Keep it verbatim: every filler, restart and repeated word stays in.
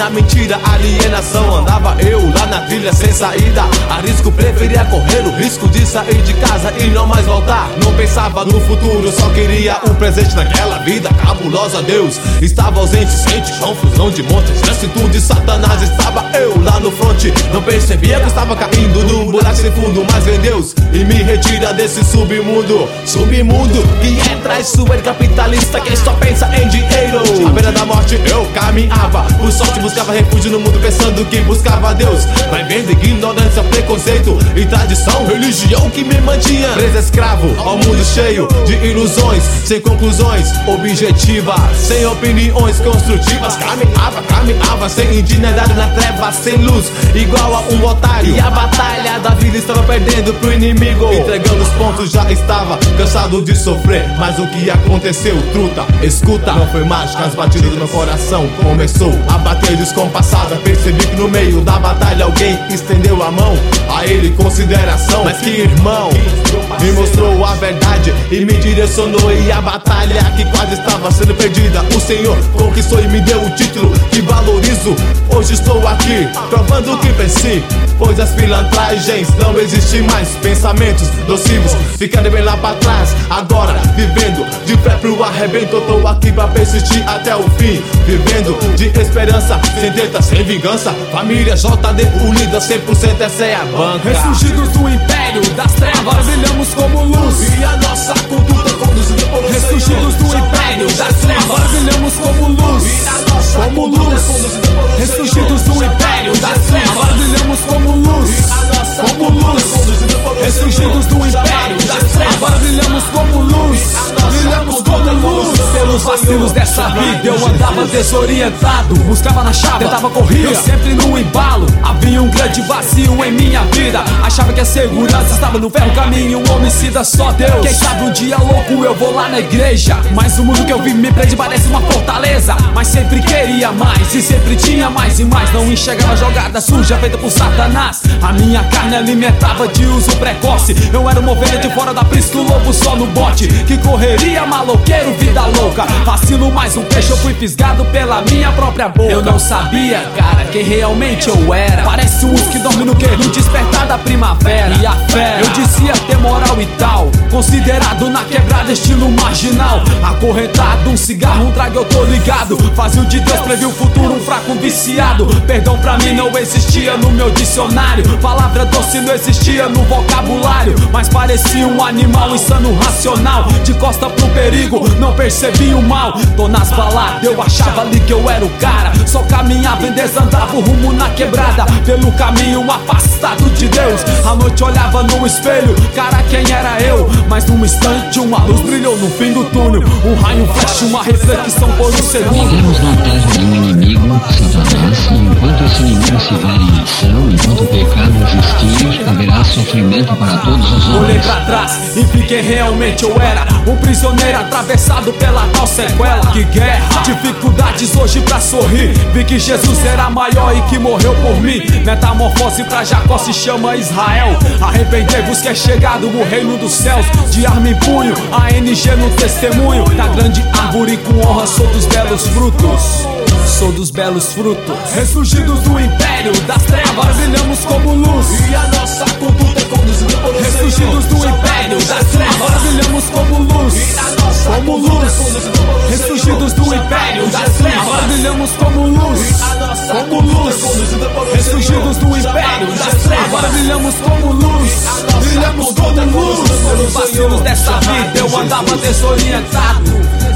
tinha mentira, alienação. Andava eu lá na trilha sem saída, a risco preferia correr o risco de sair de casa e não mais voltar. Não pensava no futuro, só queria o presente naquela vida cabulosa. Deus estava ausente, sente confusão de montes, exército de Satanás. Estava eu lá no fronte, não percebia que estava caindo num buraco sem fundo. Mas vem Deus e me retira desse submundo, submundo que é traiçoeiro capitalista, que só pensa em dinheiro. À beira da morte eu caminhava, por sorte buscava refúgio no mundo, pensando que buscava Deus. Mas vendo ignorância, preconceito e tradição, religião que me mantinha preso, escravo ao mundo cheio de ilusões, sem conclusões objetivas, sem opiniões construtivas. Caminhava, caminhava sem indignidade na treva, sem luz, igual a um otário. E a batalha da vida estava perdendo pro inimigo, entregando os pontos, já estava cansado de sofrer. Mas o que aconteceu, truta? Escuta, não foi mágica, as batidas do meu coração começou a bater descompassada. Percebi que no meio da batalha alguém estendeu a mão, a ele consideração. Mas que irmão me mostrou a verdade e me direcionou. E a batalha que quase estava sendo perdida, o Senhor conquistou e me deu o título que valorizo. Hoje estou aqui provando o que venci, pois as pilantragens não existem mais. Pensamentos nocivos ficando bem lá pra trás, agora vivendo de pé pro arrebento. Eu tô aqui pra persistir até o fim, vivendo de esperança, sem treta, sem vingança. Família J D unida, cem por cento essa é a banca. Ressurgidos do império das trevas, brilhamos como luz, e a nossa cultura é conduzida por um ressurgidos do império das trevas, brilhamos como luz, como luz. Ressurgidos do império das trevas, brilhamos como luz, como luz. Ressurgidos do império das trevas, brilhamos como luz, brilhamos como luz. Pelos vacilos dessa vida eu andava desorientado, buscava na chave, tentava correr, eu sempre no embalo. Havia um grande vazio em minha vida, achava que a segurança estava no velho caminho, um homicida só Deus. Quem sabe um dia louco eu vou lá na igreja, mas o mundo que eu vi me prende, parece uma fortaleza. Mas sempre queria mais e sempre tinha mais e mais, não enxergava a jogada suja feita por Satanás. A minha carne alimentava de uso precoce, eu era uma ovelha de fora da prisca, o lobo só no bote. Que correria, maloqueiro, vida louca, vacilo mais um peixe, eu fui fisgado pela minha própria boca. Eu não sabia, cara, quem realmente eu era. Parece um que dorme no quê? No despertar da primavera. E a fé, eu dizia ter moral e tal, considerado na quebrada estilo marginal. Acorrentado, um cigarro, um trago, eu tô ligado. Fazia o de Deus, previu o futuro, um fraco, um viciado. Perdão pra mim não existia no meu dicionário, palavra doce não existia no vocabulário. Mas parecia um animal insano, racional, de costa pro perigo, não percebi o mal. Tô nas baladas, eu achava ali que eu era o cara, só caminhava e desandava o rumo na quebrada, pelo caminho afastado de Deus. À noite olhava no espelho, cara, quem era eu? Mas num instante uma luz brilhou no fim do túnel, um raio, um flash, uma reflexão por um segundo. Vivemos na terra de um inimigo, Satanás, e enquanto esse inimigo estiver em ação, enquanto o pecado existir, haverá sofrimento para todos os homens. Olhei pra trás e vi quem realmente eu era, um prisioneiro atravessado pela tal sequela. Que guerra, dificuldades hoje pra sorrir, vi que Jesus era maior e que morreu por mim. Metamorfose pra Jacó se chama Israel, arrependei-vos que é chegado o reino dos céus. De arma em punho, A N G no testemunho, da grande árvore com honra sou dos belos frutos, sou dos belos frutos. Ressurgidos do império das trevas, brilhamos como luz, e a nossa cultura é conduzida por um ressurgidos do império das trevas, brilhamos como luz, como luz. Ressurgidos do império das trevas, brilhamos como luz, como luz. Ressurgidos do império das trevas, brilhamos como luz, brilhamos como luz. Pelos vacilos dessa vida eu andava desorientado,